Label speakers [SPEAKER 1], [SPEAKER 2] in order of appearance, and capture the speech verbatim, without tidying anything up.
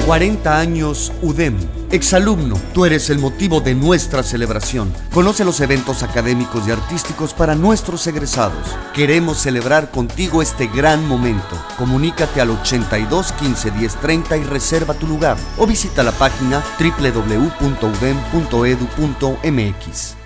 [SPEAKER 1] cuarenta años U D E M. Exalumno, tú eres el motivo de nuestra celebración. Conoce los eventos académicos y artísticos para nuestros egresados. Queremos celebrar contigo este gran momento. Comunícate al ochenta y dos, quince, diez, treinta y reserva tu lugar. O visita la página doble u doble u doble u punto u d e m punto e d u punto m x.